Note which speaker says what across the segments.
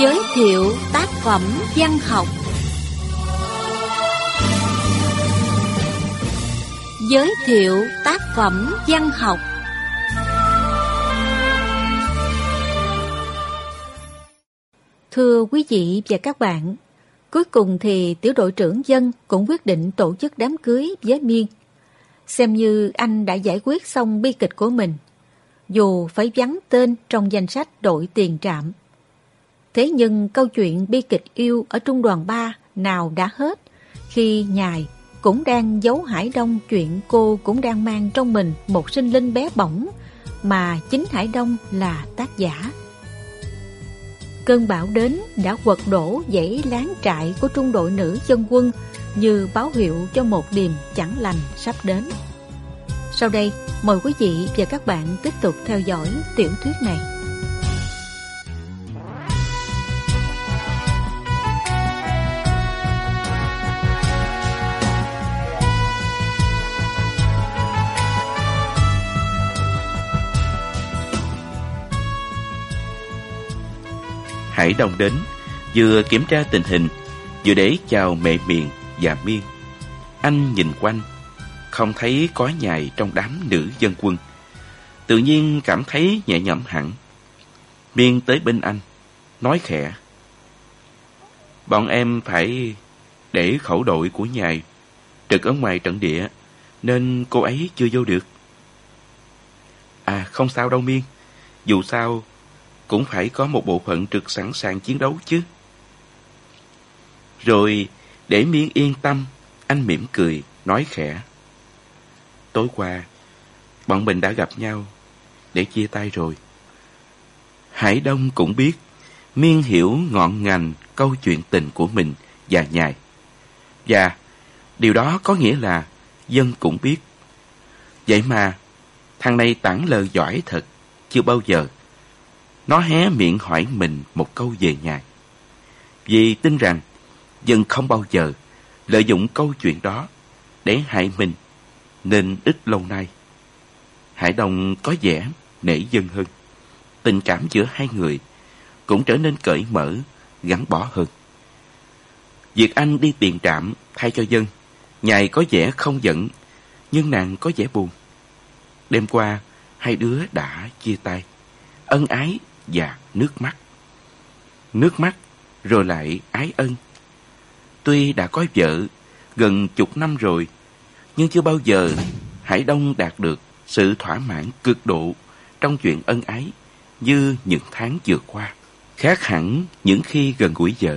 Speaker 1: Giới thiệu tác phẩm văn học. Giới thiệu tác phẩm văn học. Thưa quý vị và các bạn, cuối cùng thì tiểu đội trưởng Dân cũng quyết định tổ chức đám cưới với Miên. Xem như anh đã giải quyết xong bi kịch của mình, dù phải vắng tên trong danh sách đội tiền trạm. Thế nhưng câu chuyện bi kịch yêu ở trung đoàn 3 nào đã hết, khi Nhài cũng đang giấu Hải Đông chuyện cô cũng đang mang trong mình một sinh linh bé bỏng, mà chính Hải Đông là tác giả. Cơn bão đến đã quật đổ dãy láng trại của trung đội nữ dân quân như báo hiệu cho một điềm chẳng lành sắp đến. Sau đây, mời quý vị và các bạn tiếp tục theo dõi tiểu thuyết này.
Speaker 2: Hải Đông đến, vừa kiểm tra tình hình, vừa để chào mẹ Miền và Miên. Anh nhìn quanh, không thấy có Nhài trong đám nữ dân quân, tự nhiên cảm thấy nhẹ nhõm hẳn. Miên tới bên anh, nói khẽ: "Bọn em phải để khẩu đội của Nhài trực ở ngoài trận địa, nên cô ấy chưa vô được." "À, không sao đâu Miên, dù sao cũng phải có một bộ phận trực sẵn sàng chiến đấu chứ." Rồi để Miên yên tâm, anh mỉm cười, nói khẽ: "Tối qua, bọn mình đã gặp nhau để chia tay rồi." Hải Đông cũng biết Miên hiểu ngọn ngành câu chuyện tình của mình và Nhài. Và điều đó có nghĩa là Dân cũng biết. Vậy mà thằng này tản lờ giỏi thật, chưa bao giờ nó hé miệng hỏi mình một câu về Nhài. Vì tin rằng Dân không bao giờ lợi dụng câu chuyện đó để hại mình, nên ít lâu nay Hải Đông có vẻ nể Dân hơn. Tình cảm giữa hai người cũng trở nên cởi mở, gắn bó hơn. Việc anh đi tiền trạm thay cho Dân, Nhài có vẻ không giận, nhưng nàng có vẻ buồn. Đêm qua hai đứa đã chia tay, ân ái và nước mắt. Nước mắt rồi lại ái ân. Tuy đã có vợ gần chục năm rồi, nhưng chưa bao giờ Hải Đông đạt được sự thỏa mãn cực độ trong chuyện ân ái như những tháng vừa qua. Khác hẳn những khi gần gũi vợ,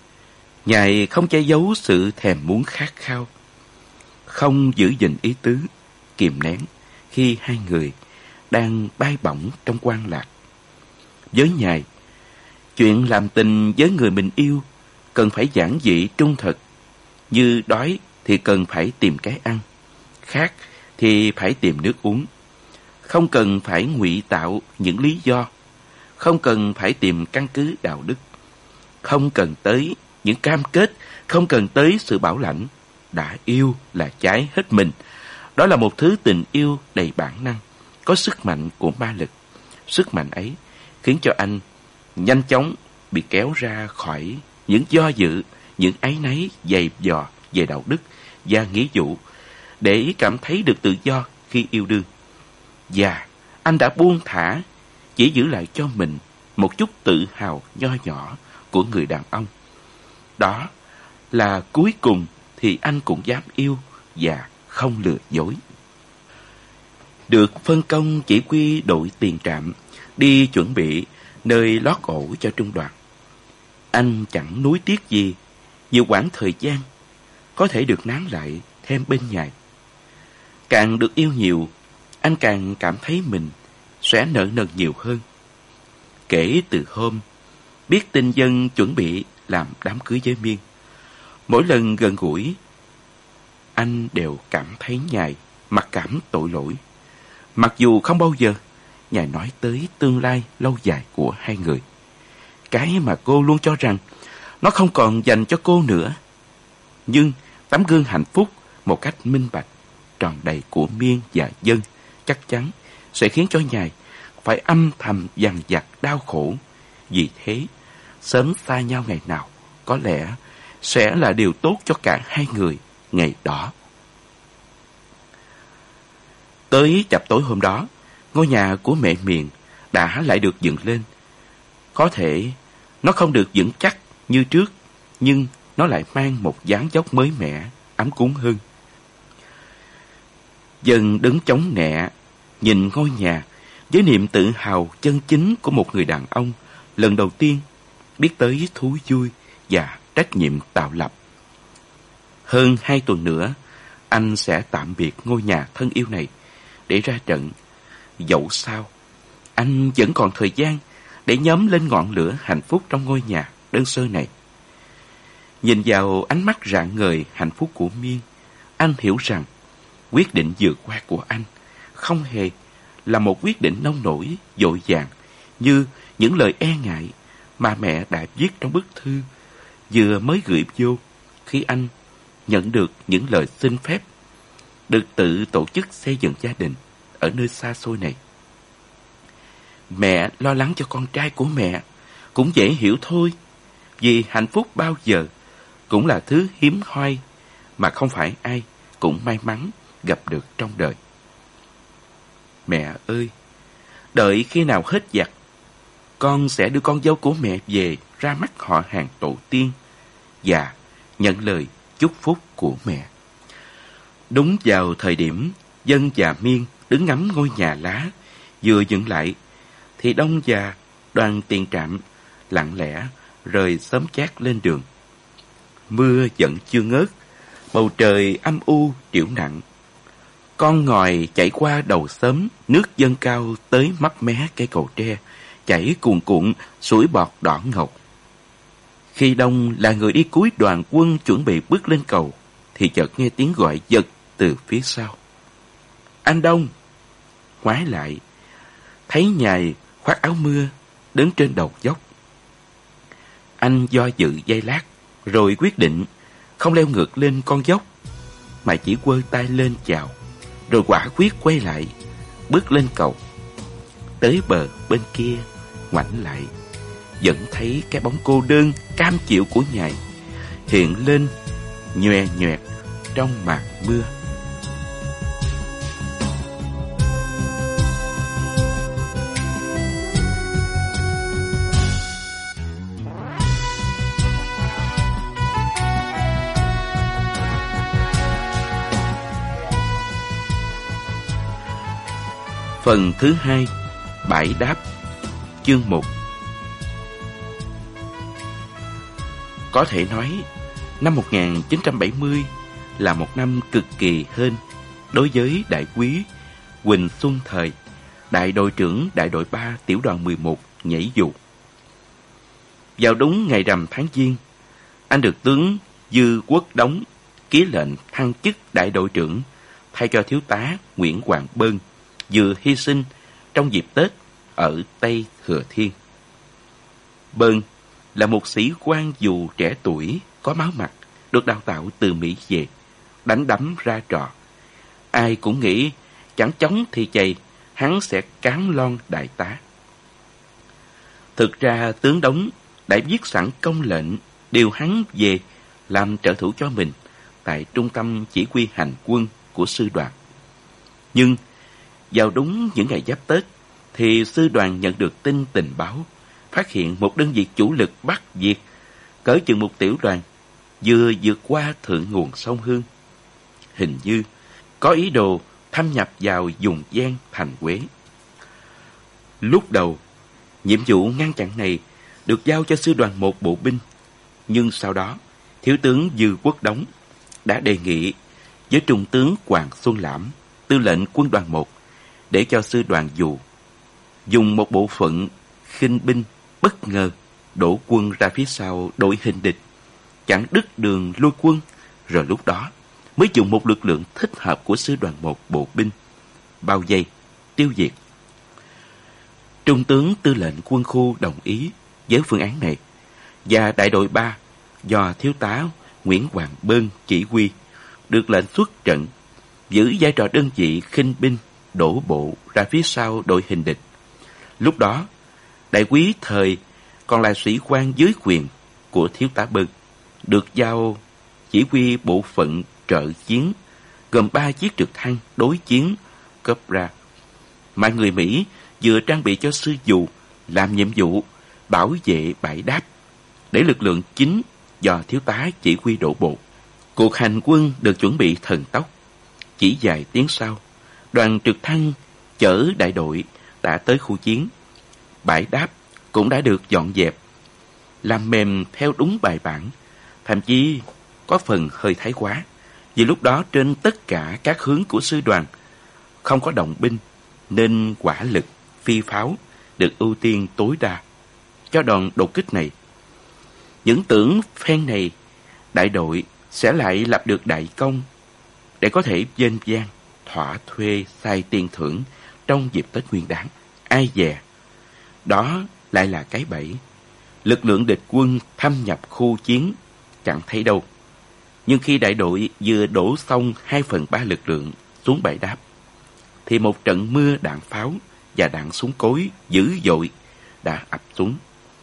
Speaker 2: Nhài không che giấu sự thèm muốn khát khao, không giữ gìn ý tứ, kìm nén khi hai người đang bay bổng trong quan lạc. Với Nhài, chuyện làm tình với người mình yêu cần phải giản dị trung thực. Như đói thì cần phải tìm cái ăn, khát thì phải tìm nước uống. Không cần phải ngụy tạo những lý do, không cần phải tìm căn cứ đạo đức, không cần tới những cam kết, không cần tới sự bảo lãnh. Đã yêu là cháy hết mình. Đó là một thứ tình yêu đầy bản năng, có sức mạnh của ma lực. Sức mạnh ấy khiến cho anh nhanh chóng bị kéo ra khỏi những do dự, những áy náy dày dò về đạo đức và nghĩa vụ, để cảm thấy được tự do khi yêu đương. Và anh đã buông thả, chỉ giữ lại cho mình một chút tự hào nho nhỏ của người đàn ông. Đó là cuối cùng thì anh cũng dám yêu và không lừa dối. Được phân công chỉ huy đội tiền trạm đi chuẩn bị nơi lót ổ cho trung đoàn, anh chẳng nuối tiếc gì nhiều quãng thời gian có thể được nán lại thêm bên Nhài. Càng được yêu nhiều, anh càng cảm thấy mình sẽ nợ nần nhiều hơn. Kể từ hôm biết tin Dân chuẩn bị làm đám cưới với Miên, mỗi lần gần gũi, anh đều cảm thấy Nhài mặc cảm tội lỗi. Mặc dù không bao giờ Nhài nói tới tương lai lâu dài của hai người, cái mà cô luôn cho rằng nó không còn dành cho cô nữa. Nhưng tấm gương hạnh phúc một cách minh bạch, tròn đầy của Miên và Dân chắc chắn sẽ khiến cho Nhài phải âm thầm dằn vặt đau khổ. Vì thế, sớm xa nhau ngày nào có lẽ sẽ là điều tốt cho cả hai người ngày đó. Tới chập tối hôm đó, ngôi nhà của mẹ Miền đã lại được dựng lên. Có thể nó không được vững chắc như trước, nhưng nó lại mang một dáng dốc mới mẻ, ấm cúng hơn. Dân đứng chống nẹ, nhìn ngôi nhà với niềm tự hào chân chính của một người đàn ông lần đầu tiên biết tới thú vui và trách nhiệm tạo lập. Hơn 2 tuần nữa, anh sẽ tạm biệt ngôi nhà thân yêu này để ra trận. Dẫu sao, anh vẫn còn thời gian để nhóm lên ngọn lửa hạnh phúc trong ngôi nhà đơn sơ này. Nhìn vào ánh mắt rạng ngời hạnh phúc của Miên, anh hiểu rằng quyết định vượt qua của anh không hề là một quyết định nông nổi, vội vàng như những lời e ngại mà mẹ đã viết trong bức thư vừa mới gửi vô khi anh nhận được những lời xin phép được tự tổ chức xây dựng gia đình ở nơi xa xôi này. Mẹ lo lắng cho con trai của mẹ cũng dễ hiểu thôi, vì hạnh phúc bao giờ cũng là thứ hiếm hoi mà không phải ai cũng may mắn gặp được trong đời. Mẹ ơi, đợi khi nào hết giặc, con sẽ đưa con dâu của mẹ về ra mắt họ hàng tổ tiên và nhận lời chúc phúc của mẹ. Đúng vào thời điểm Dân và Miên đứng ngắm ngôi nhà lá vừa dựng lại, thì Đông và Đoàn Tiền Trạm lặng lẽ rời xóm chát lên đường. Mưa vẫn chưa ngớt, bầu trời âm u triểu nặng. Con ngòi chảy qua đầu xóm, nước dâng cao tới mắt mé cây cầu tre, chảy cuồn cuộn sủi bọt đỏ ngầu. Khi Đông là người đi cuối đoàn quân chuẩn bị bước lên cầu, thì chợt nghe tiếng gọi giật từ phía sau. Anh Đông! Ngoái lại, thấy Nhài khoác áo mưa đứng trên đầu dốc. Anh do dự giây lát, rồi quyết định không leo ngược lên con dốc, mà chỉ quơ tay lên chào, rồi quả quyết quay lại, bước lên cầu. Tới bờ bên kia, ngoảnh lại, vẫn thấy cái bóng cô đơn cam chịu của Nhài hiện lên nhòe nhoẹt trong màn mưa. Phần thứ 2, Bãi đáp, chương 1. Có thể nói, năm 1970 là một năm cực kỳ hên đối với đại úy Huỳnh Xuân Thời, đại đội trưởng đại đội 3 tiểu đoàn 11 nhảy dù. Vào đúng ngày rằm tháng Giêng, anh được tướng Dư Quốc Đống ký lệnh thăng chức đại đội trưởng thay cho thiếu tá Nguyễn Hoàng Bơn vừa hy sinh trong dịp Tết ở Tây Thừa Thiên. Bơn là một sĩ quan dù trẻ tuổi, có máu mặt, được đào tạo từ Mỹ về, đánh đấm ra trò. Ai cũng nghĩ chẳng chống thì chày, hắn sẽ cán lon đại tá. Thực ra tướng Đống đã viết sẵn công lệnh điều hắn về làm trợ thủ cho mình tại trung tâm chỉ huy hành quân của sư đoàn. Nhưng vào đúng những ngày giáp Tết, thì sư đoàn nhận được tin tình báo, phát hiện một đơn vị chủ lực Bắc Việt cỡ chừng một tiểu đoàn vừa vượt qua thượng nguồn sông Hương. Hình như có ý đồ thâm nhập vào vùng Giang thành Quế. Lúc đầu, nhiệm vụ ngăn chặn này được giao cho sư đoàn 1 bộ binh, nhưng sau đó thiếu tướng Dư Quốc Đống đã đề nghị với trung tướng Hoàng Xuân Lãm, tư lệnh quân đoàn 1, để cho sư đoàn dù dùng một bộ phận khinh binh bất ngờ đổ quân ra phía sau đội hình địch, chặn đứt đường lui quân, rồi lúc đó mới dùng một lực lượng thích hợp của sư đoàn 1 bộ binh bao vây tiêu diệt. Trung tướng tư lệnh quân khu đồng ý với phương án này, và đại đội 3 do thiếu tá Nguyễn Hoàng Bơn chỉ huy được lệnh xuất trận, giữ vai trò đơn vị khinh binh đổ bộ ra phía sau đội hình địch. Lúc đó, đại úy Thời còn là sĩ quan dưới quyền của thiếu tá Bân, được giao chỉ huy bộ phận trợ chiến gồm 3 chiếc trực thăng đối chiến Cobra mà người Mỹ vừa trang bị cho sư dù làm nhiệm vụ bảo vệ bãi đáp để lực lượng chính do thiếu tá chỉ huy đổ bộ. Cuộc hành quân được chuẩn bị thần tốc. Chỉ vài tiếng sau, đoàn trực thăng chở đại đội đã tới khu chiến. Bãi đáp cũng đã được dọn dẹp, làm mềm theo đúng bài bản, thậm chí có phần hơi thái quá, vì lúc đó trên tất cả các hướng của sư đoàn không có động binh, nên hỏa lực phi pháo được ưu tiên tối đa cho đòn đột kích này. Những tưởng phen này đại đội sẽ lại lập được đại công để có thể vênh vang thỏa thuê sai tiền thưởng trong dịp Tết Nguyên Đán. Ai dè, đó lại là cái bẫy. Lực lượng địch quân thâm nhập khu chiến chẳng thấy đâu. Nhưng khi đại đội vừa đổ xong 2/3 lực lượng xuống bãi đáp, thì một trận mưa đạn pháo và đạn súng cối dữ dội đã ập xuống.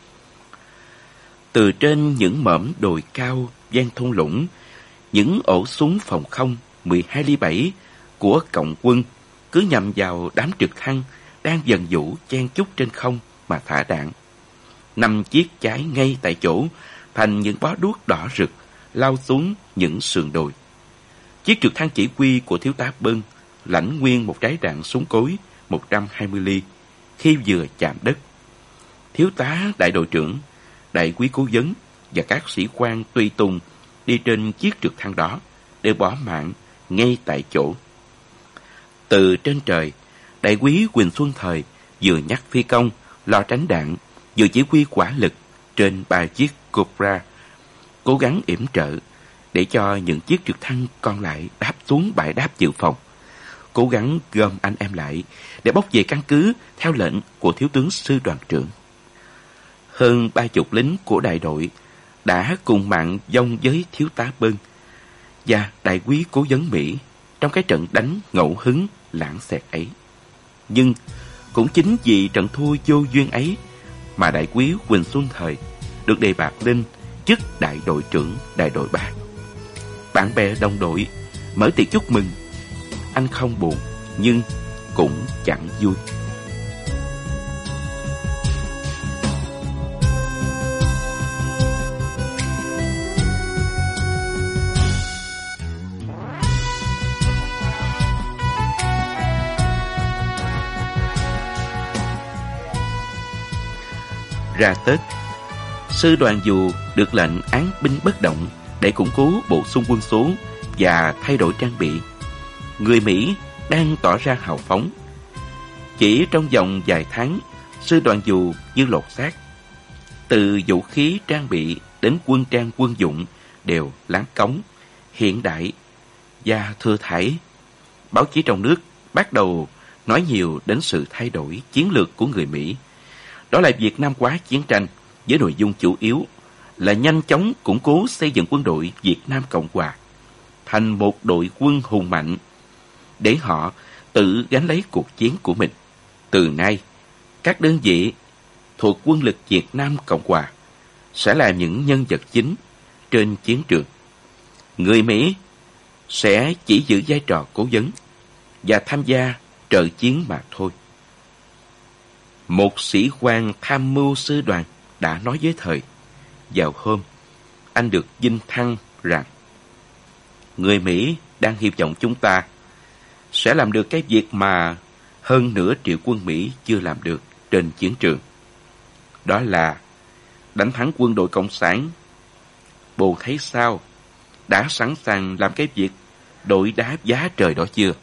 Speaker 2: Từ trên những mỏm đồi cao ven thung lũng, những ổ súng phòng không 12 ly 7 của cộng quân cứ nhằm vào đám trực thăng đang dần vũ chen chúc trên không mà thả đạn. 5 chiếc cháy ngay tại chỗ thành những bó đuốc đỏ rực lao xuống những sườn đồi. Chiếc trực thăng chỉ huy của thiếu tá Bân lãnh nguyên một trái đạn súng cối 120 ly khi vừa chạm đất. Thiếu tá đại đội trưởng, đại quý cố vấn và các sĩ quan tùy tùng đi trên chiếc trực thăng đó đều bỏ mạng ngay tại chỗ. Từ trên trời, đại quý Quỳnh Xuân Thời vừa nhắc phi công lo tránh đạn, vừa chỉ huy hỏa lực trên 3 chiếc Cobra, cố gắng yểm trợ để cho những chiếc trực thăng còn lại đáp xuống bãi đáp dự phòng, cố gắng gom anh em lại để bốc về căn cứ theo lệnh của thiếu tướng sư đoàn trưởng. Hơn 30 lính của đại đội đã cùng mạng vong với thiếu tá Bân và đại quý cố vấn Mỹ trong cái trận đánh ngẫu hứng lãng xẹt ấy. Nhưng cũng chính vì trận thua vô duyên ấy mà đại quý Quỳnh Xuân Thời được đề bạt lên chức đại đội trưởng đại đội 3. Bạn bè đồng đội mở tiệc chúc mừng. Anh không buồn nhưng cũng chẳng vui. Ra Tết, sư đoàn dù được lệnh án binh bất động để củng cố bổ sung quân số và thay đổi trang bị. Người Mỹ đang tỏ ra hào phóng. Chỉ trong vòng vài tháng, sư đoàn dù như lột xác. Từ vũ khí trang bị đến quân trang quân dụng đều láng cống, hiện đại và thừa thãi. Báo chí trong nước bắt đầu nói nhiều đến sự thay đổi chiến lược của người Mỹ. Đó là Việt Nam hóa chiến tranh với nội dung chủ yếu là nhanh chóng củng cố xây dựng quân đội Việt Nam Cộng Hòa thành một đội quân hùng mạnh để họ tự gánh lấy cuộc chiến của mình. Từ nay, các đơn vị thuộc quân lực Việt Nam Cộng Hòa sẽ là những nhân vật chính trên chiến trường. Người Mỹ sẽ chỉ giữ vai trò cố vấn và tham gia trợ chiến mà thôi. Một sĩ quan tham mưu sư đoàn đã nói với Thời vào hôm anh được vinh thăng rằng người Mỹ đang hy vọng chúng ta sẽ làm được cái việc mà hơn nửa triệu quân Mỹ chưa làm được trên chiến trường. Đó là đánh thắng quân đội Cộng sản. Bồ thấy sao? Đã sẵn sàng làm cái việc đội đá giá trời đó chưa?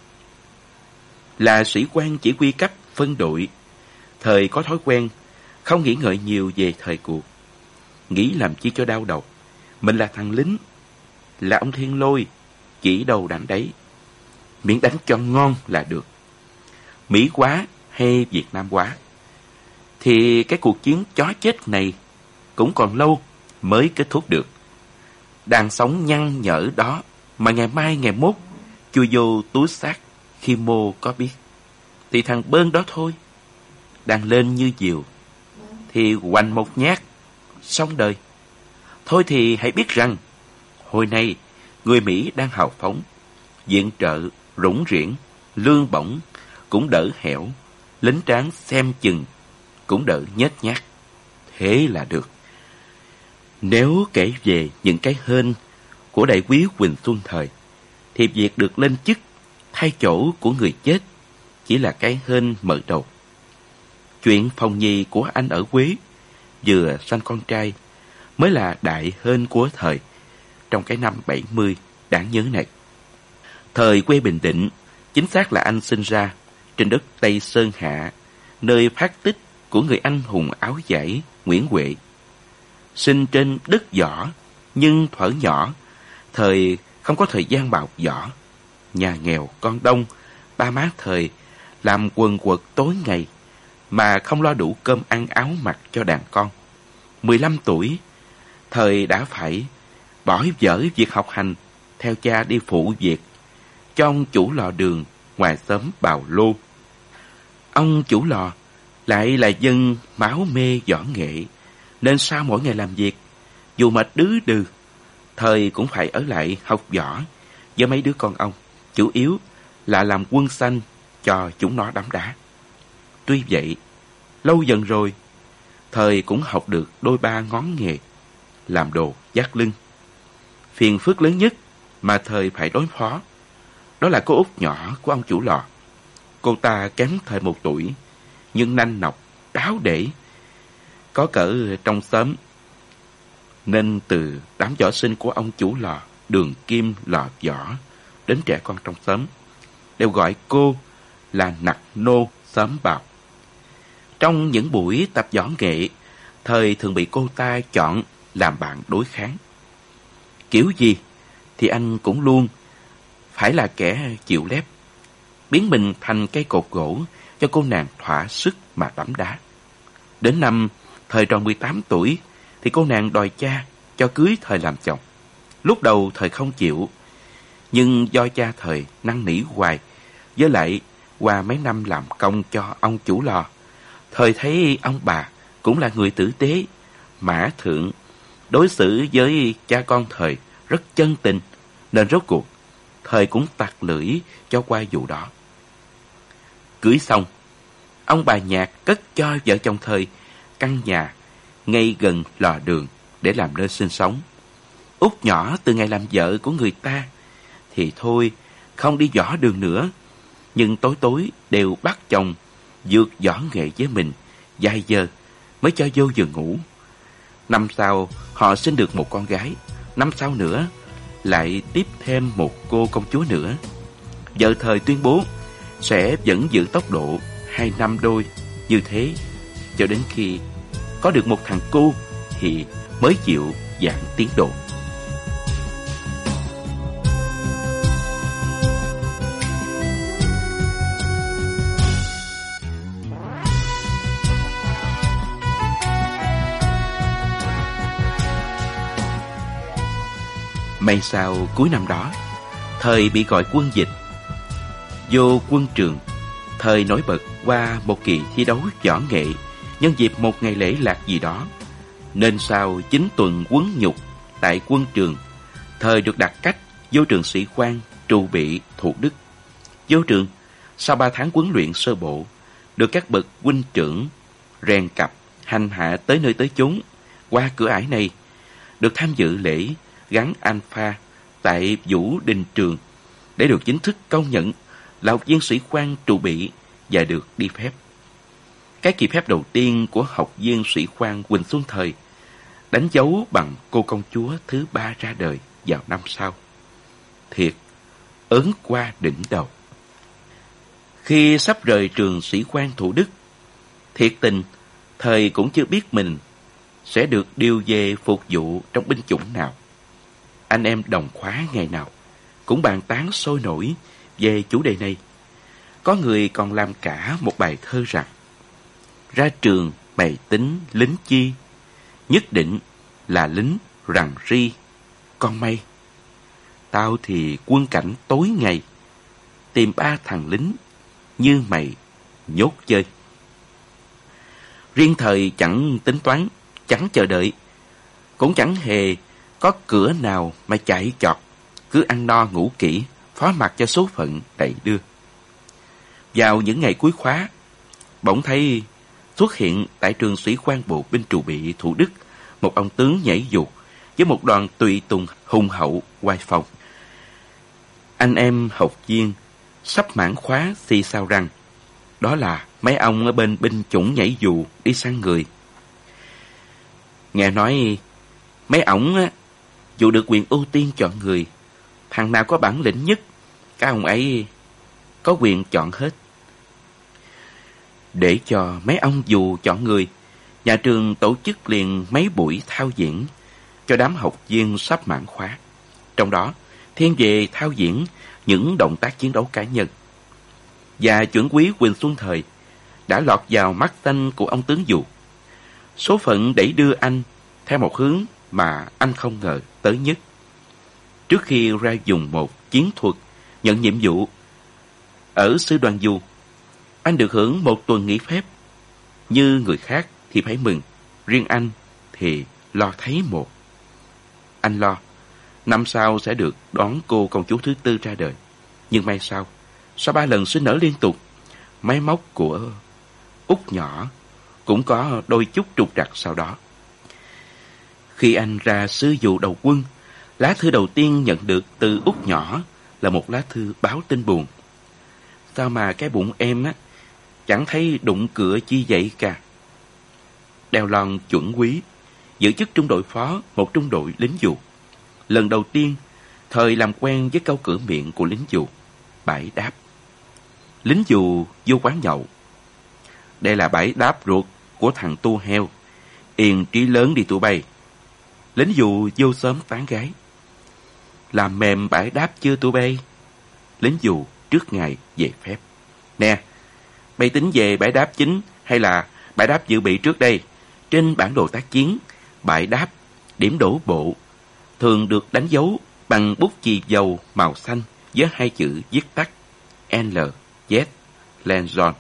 Speaker 2: Là sĩ quan chỉ huy cấp phân đội, Thời có thói quen không nghĩ ngợi nhiều về thời cuộc. Nghĩ làm chi cho đau đầu. Mình là thằng lính, là ông Thiên Lôi, chỉ đầu đánh đấy. Miễn đánh cho ngon là được. Mỹ quá hay Việt Nam quá thì cái cuộc chiến chó chết này cũng còn lâu mới kết thúc được. Đang sống nhăn nhở đó mà ngày mai ngày mốt chui vô túi xác khi Mô có biết thì thằng Bơn đó thôi, đang lên như diều thì hoành một nhát, xong đời. Thôi thì hãy biết rằng, hồi nay người Mỹ đang hào phóng, viện trợ rủng rỉnh, lương bổng cũng đỡ hẻo, lính tráng xem chừng cũng đỡ nhếch nhác. Thế là được. Nếu kể về những cái hên của đại quý Quỳnh Xuân Thời, thì việc được lên chức thay chỗ của người chết chỉ là cái hên mở đầu. Chuyện Phong Nhi của anh ở Quế vừa sanh con trai mới là đại hên của thời trong cái năm 70 đáng nhớ này. Thời quê Bình Định, chính xác là anh sinh ra trên đất Tây Sơn Hạ, nơi phát tích của người anh hùng áo vải Nguyễn Huệ. Sinh trên đất võ, nhưng thuở nhỏ, thời không có thời gian bạo võ. Nhà nghèo con đông, ba má thời làm quần quật tối ngày, mà không lo đủ cơm ăn áo mặc cho đàn con. 15 tuổi, thời đã phải bỏ dở việc học hành, theo cha đi phụ việc cho ông chủ lò đường ngoài xóm Bào Lô. Ông chủ lò lại là dân máu mê võ nghệ, nên sau mỗi ngày làm việc, dù mệt đứ đừ, thời cũng phải ở lại học võ với mấy đứa con ông, chủ yếu là làm quân xanh cho chúng nó đấm đá. Tuy vậy, lâu dần rồi, thời cũng học được đôi ba ngón nghề, làm đồ vác lưng. Phiền phức lớn nhất mà thời phải đối phó, đó là cô út nhỏ của ông chủ lò. Cô ta kém thời 1 tuổi, nhưng nanh nọc, đáo để, có cỡ trong xóm. Nên từ đám võ sinh của ông chủ lò, Đường Kim lò võ, đến trẻ con trong xóm, đều gọi cô là nặc nô xóm Bào. Trong những buổi tập võ nghệ, thời thường bị cô ta chọn làm bạn đối kháng. Kiểu gì thì anh cũng luôn phải là kẻ chịu lép, biến mình thành cây cột gỗ cho cô nàng thỏa sức mà đấm đá. Đến năm thời tròn 18 tuổi thì cô nàng đòi cha cho cưới thời làm chồng. Lúc đầu thời không chịu, nhưng do cha thời năn nỉ hoài, với lại qua mấy năm làm công cho ông chủ lò, thời thấy ông bà cũng là người tử tế, mã thượng, đối xử với cha con thời rất chân tình, nên rốt cuộc thời cũng tặc lưỡi cho qua vụ đó. Cưới xong, ông bà Nhạc cất cho vợ chồng thời căn nhà ngay gần lò đường để làm nơi sinh sống. Út nhỏ từ ngày làm vợ của người ta thì thôi không đi võ đường nữa, nhưng tối tối đều bắt chồng vượt võ nghệ với mình vài giờ mới cho vô giường ngủ. Năm sau họ sinh được một con gái, năm sau nữa lại tiếp thêm một cô công chúa nữa. Vợ thời tuyên bố sẽ vẫn giữ tốc độ 2 năm đôi như thế, cho đến khi có được một thằng cu thì mới chịu giãn tiến độ. May sao cuối năm đó, thời bị gọi quân dịch. Vô quân trường, thời nổi bật qua một kỳ thi đấu võ nghệ nhân dịp một ngày lễ lạc gì đó, nên sau 9 tuần huấn nhục tại quân trường, thời được đặt cách vô trường sĩ quan Trù Bị, Thủ Đức. Vô trường, sau 3 tháng huấn luyện sơ bộ, được các bậc huynh trưởng rèn cặp hành hạ tới nơi tới chốn. Qua cửa ải này, được tham dự lễ gắn alpha tại Vũ Đình Trường để được chính thức công nhận là học viên sĩ quan Trù Bị và được đi phép. Cái kỳ phép đầu tiên của học viên sĩ quan Quỳnh Xuân Thời đánh dấu bằng cô công chúa thứ 3 ra đời vào năm sau. Thiệt ớn qua đỉnh đầu. Khi sắp rời trường sĩ quan Thủ Đức, thiệt tình thời cũng chưa biết mình sẽ được điều về phục vụ trong binh chủng nào. Anh em đồng khóa ngày nào cũng bàn tán sôi nổi về chủ đề này. Có người còn làm cả một bài thơ rằng: ra trường bày tính lính chi, nhất định là lính rằn ri con mây. Tao thì quân cảnh tối ngày, tìm 3 thằng lính như mày nhốt chơi. riêng thời chẳng tính toán, chẳng chờ đợi, cũng chẳng hề có cửa nào mà chạy chọt, cứ ăn no ngủ kỹ, phó mặc cho số phận đẩy đưa. Vào những ngày cuối khóa, bỗng thấy xuất hiện tại trường sĩ quan bộ binh Trù Bị Thủ Đức một ông tướng nhảy dù với một đoàn tùy tùng hùng hậu oai phong. Anh em học viên sắp mãn khóa xì xào rằng đó là mấy ông ở bên binh chủng nhảy dù đi săn người. Nghe nói mấy ổng dù được quyền ưu tiên chọn người, thằng nào có bản lĩnh nhất, các ông ấy có quyền chọn hết. Để cho mấy ông dù chọn người, nhà trường tổ chức liền mấy buổi thao diễn cho đám học viên sắp mãn khóa. Trong đó thiên về thao diễn những động tác chiến đấu cá nhân. Và chuẩn úy Quỳnh Xuân Thời đã lọt vào mắt xanh của ông tướng dù. Số phận đẩy đưa anh theo một hướng mà anh không ngờ tới nhất. Trước khi ra dùng một chiến thuật nhận nhiệm vụ ở sư đoàn dù, anh được hưởng một tuần nghỉ phép. Như người khác thì phải mừng, riêng anh thì lo thấy một. Anh lo năm sau sẽ được đón cô công chúa thứ tư ra đời. Nhưng may sao, sau 3 lần sinh nở liên tục, máy móc của Út nhỏ cũng có đôi chút trục trặc sau đó. Khi anh ra sư dù đầu quân, lá thư đầu tiên nhận được từ Út nhỏ là một lá thư báo tin buồn. Sao mà cái bụng em chẳng thấy đụng cửa chi vậy cả. Đeo lon chuẩn úy, giữ chức trung đội phó một trung đội lính dù. Lần đầu tiên, Thời làm quen với câu cửa miệng của lính dù, bãi đáp. Lính dù vô quán nhậu. Đây là bãi đáp ruột của thằng tu heo. Yên trí lớn đi tụi bay. Lính dù vô xóm tán gái. Làm mềm bãi đáp chưa tụi bay? Lính dù trước ngày về phép. Nè, bay tính về bãi đáp chính hay là bãi đáp dự bị trước đây? Trên bản đồ tác chiến, bãi đáp, điểm đổ bộ, thường được đánh dấu bằng bút chì dầu màu xanh với 2 chữ viết tắt LZ, Lenzon.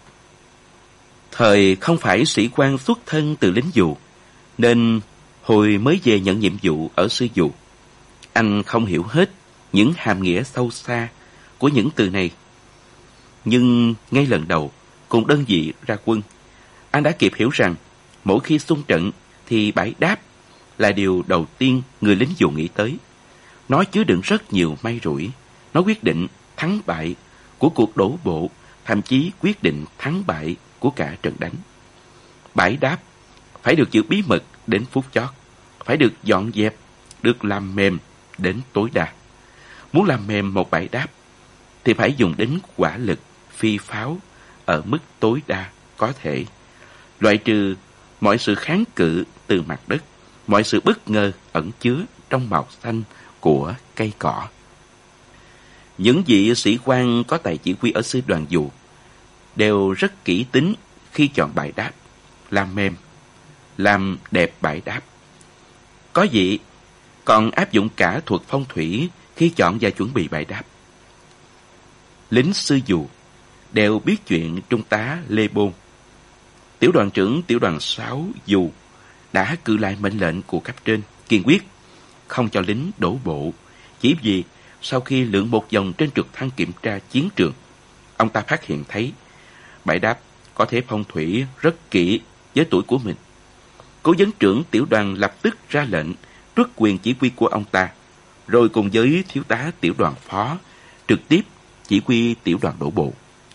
Speaker 2: Thời không phải sĩ quan xuất thân từ lính dù, nên hồi mới về nhận nhiệm vụ ở sư dù, anh không hiểu hết những hàm nghĩa sâu xa của những từ này. Nhưng ngay lần đầu cùng đơn vị ra quân, anh đã kịp hiểu rằng mỗi khi xung trận thì bãi đáp là điều đầu tiên người lính dù nghĩ tới. Nó chứa đựng rất nhiều may rủi. Nó quyết định thắng bại của cuộc đổ bộ, thậm chí quyết định thắng bại của cả trận đánh. Bãi đáp phải được giữ bí mật đến phút chót, phải được dọn dẹp, được làm mềm đến tối đa. Muốn làm mềm một bãi đáp thì phải dùng đến hỏa lực phi pháo ở mức tối đa có thể, loại trừ mọi sự kháng cự từ mặt đất, mọi sự bất ngờ ẩn chứa trong màu xanh của cây cỏ. Những vị sĩ quan có tài chỉ huy ở sư đoàn dù đều rất kỹ tính khi chọn bãi đáp, làm mềm, làm đẹp bãi đáp. Có vị còn áp dụng cả thuật phong thủy khi chọn và chuẩn bị bãi đáp. Lính sư dù đều biết chuyện Trung tá Lê Bôn, tiểu đoàn trưởng tiểu đoàn 6 dù, đã cự lại mệnh lệnh của cấp trên, kiên quyết không cho lính đổ bộ, chỉ vì sau khi lượn một vòng trên trực thăng kiểm tra chiến trường, ông ta phát hiện thấy bãi đáp có thể phong thủy rất kỹ với tuổi của mình. Cố vấn trưởng tiểu đoàn lập tức ra lệnh truất quyền chỉ huy của ông ta, rồi cùng với thiếu tá tiểu đoàn phó trực tiếp chỉ huy tiểu đoàn đổ bộ.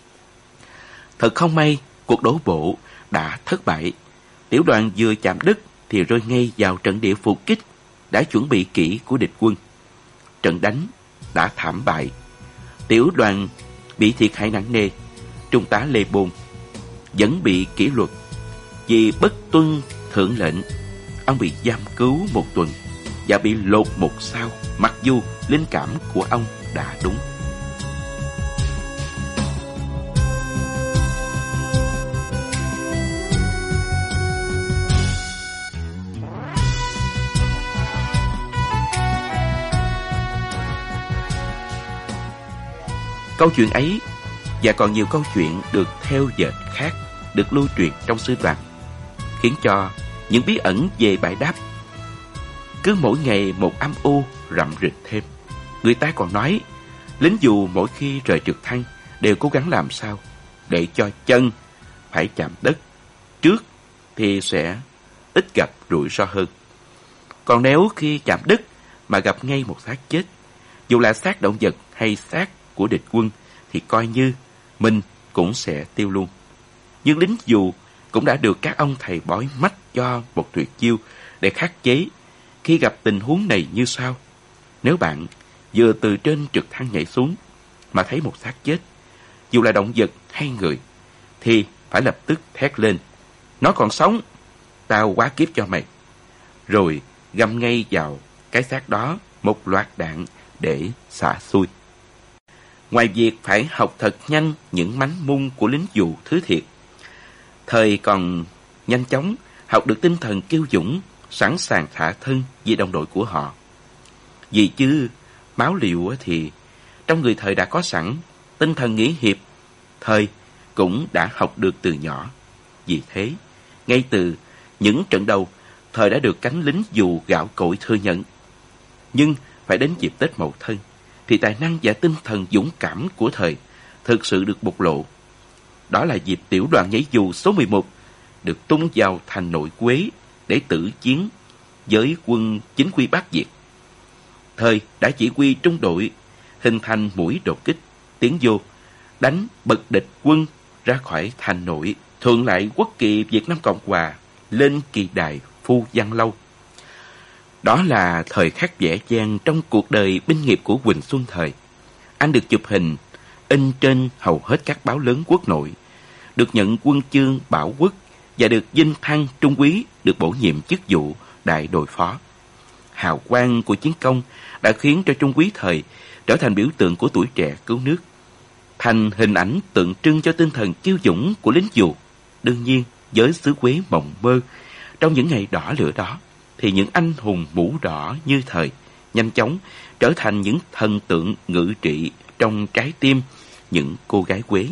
Speaker 2: Thật không may, cuộc đổ bộ đã thất bại. Tiểu đoàn vừa chạm đất thì rơi ngay vào trận địa phục kích đã chuẩn bị kỹ của địch quân. Trận đánh đã thảm bại. Tiểu đoàn bị thiệt hại nặng nề. Trung tá Lê Bôn vẫn bị kỷ luật vì bất tuân thượng lệnh. Ông bị giam cứu 1 tuần và bị lột 1 sao, mặc dù linh cảm của ông đã đúng. Câu chuyện ấy và còn nhiều câu chuyện được theo dệt khác được lưu truyền trong sư đoàn khiến cho những bí ẩn về bãi đáp cứ mỗi ngày một âm u rậm rịch thêm. Người ta còn nói lính dù mỗi khi rời trực thăng đều cố gắng làm sao để cho chân phải chạm đất trước thì sẽ ít gặp rủi ro hơn. Còn nếu khi chạm đất mà gặp ngay một xác chết, dù là xác động vật hay xác của địch quân, thì coi như mình cũng sẽ tiêu luôn. Nhưng lính dù cũng đã được các ông thầy bói mách cho một tuyệt chiêu để khắc chế khi gặp tình huống này như sau. Nếu bạn vừa từ trên trực thăng nhảy xuống mà thấy một xác chết, dù là động vật hay người, thì phải lập tức thét lên: "Nó còn sống, tao quá kiếp cho mày!" Rồi găm ngay vào cái xác đó một loạt đạn để xả xui. Ngoài việc phải học thật nhanh những mánh mung của lính dù thứ thiệt, thời còn nhanh chóng học được tinh thần kiêu dũng, sẵn sàng thả thân vì đồng đội của họ. Vì chứ máu liều thì trong người thời đã có sẵn, tinh thần nghĩa hiệp thời cũng đã học được từ nhỏ. Vì thế, ngay từ những trận đầu, thời đã được cánh lính dù gạo cội thừa nhận. Nhưng phải đến dịp Tết Mậu Thân thì tài năng và tinh thần dũng cảm của thời thực sự được bộc lộ. Đó là dịp tiểu đoàn nhảy dù số 11 được tung vào thành Nội Quế để tử chiến với quân chính quy Bắc Việt. Thời đã chỉ huy trung đội hình thành mũi đột kích tiến vô đánh bật địch quân ra khỏi thành Nội, thuận lại quốc kỳ Việt Nam Cộng Hòa lên kỳ đài Phu Văn Lâu. Đó là thời khắc vẻ vang trong cuộc đời binh nghiệp của Huỳnh Xuân Thời. Anh được chụp hình in trên hầu hết các báo lớn quốc nội, được nhận huân chương Bảo Quốc và được vinh thăng trung úy, được bổ nhiệm chức vụ đại đội phó. Hào quang của chiến công đã khiến cho trung úy Thời trở thành biểu tượng của tuổi trẻ cứu nước, thành hình ảnh tượng trưng cho tinh thần kiêu dũng của lính dù. Đương nhiên, với xứ Quế mộng mơ, trong những ngày đỏ lửa đó, thì những anh hùng mũ đỏ như Thời nhanh chóng trở thành những thần tượng ngự trị trong trái tim những cô gái Quế.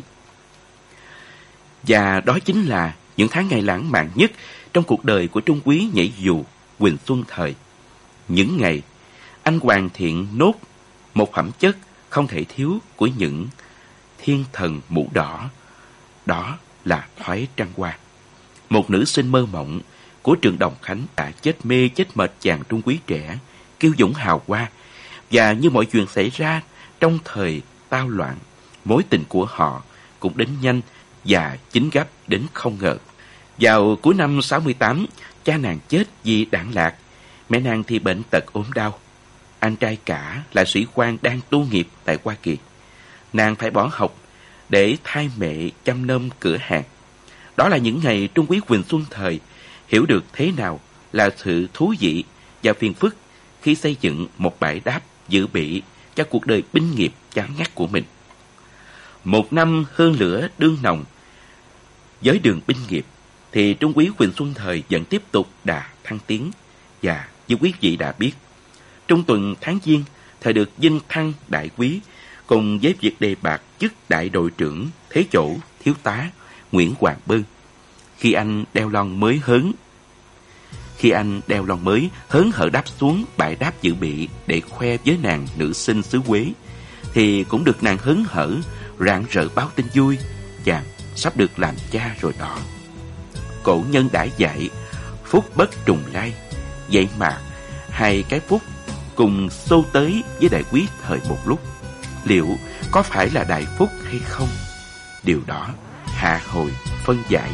Speaker 2: Và đó chính là những tháng ngày lãng mạn nhất trong cuộc đời của trung úy nhảy dù Huỳnh Xuân Thời. Những ngày anh hoàn thiện nốt một phẩm chất không thể thiếu của những thiên thần mũ đỏ, đó là Thoái Trăng Hoa, một nữ sinh mơ mộng của trường Đồng Khánh đã chết mê chết mệt chàng trung úy trẻ, kiêu dũng hào hoa. Và như mọi chuyện xảy ra trong thời tao loạn, mối tình của họ cũng đến nhanh và chính gấp đến không ngờ. Vào cuối năm 68, cha nàng chết vì đạn lạc, mẹ nàng thì bệnh tật ốm đau. Anh trai cả là sĩ quan đang tu nghiệp tại Hoa Kỳ. Nàng phải bỏ học để thay mẹ chăm nom cửa hàng. Đó là những ngày trung úy Huỳnh Xuân Thời hiểu được thế nào là sự thú vị và phiền phức khi xây dựng một bãi đáp dự bị cho cuộc đời binh nghiệp chán ngắt của mình. Một năm hương lửa đương nồng với đường binh nghiệp, thì trung úy Huỳnh Xuân Thời vẫn tiếp tục đà thăng tiến. Và như quý vị đã biết, trung tuần tháng Giêng, Thời được vinh thăng đại quý cùng với việc đề bạt chức đại đội trưởng thế chỗ thiếu tá Nguyễn Hoàng Bơn. Khi anh đeo lon mới hớn hở đáp xuống bãi đáp dự bị để khoe với nàng nữ sinh xứ Quế, thì cũng được nàng hớn hở rạng rỡ báo tin vui chàng sắp được làm cha rồi đó. Cổ nhân đã dạy phúc bất trùng lai, vậy mà hai cái phúc cùng xô tới với đại quý Thời một lúc, liệu có phải là đại phúc hay không? Điều đó hạ hồi phân giải.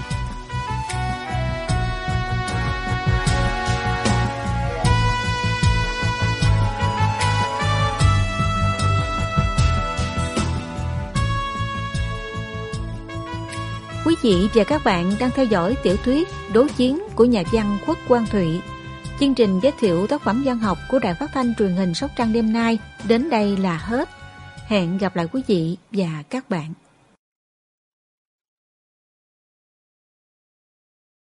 Speaker 1: Quý vị và các bạn đang theo dõi tiểu thuyết Đố Chiến của nhà văn Khuất Quang Thụy. Chương trình giới thiệu tác phẩm văn học của Đài Phát thanh Truyền hình Sóc Trăng đêm nay đến đây là hết. Hẹn gặp lại quý vị và các bạn.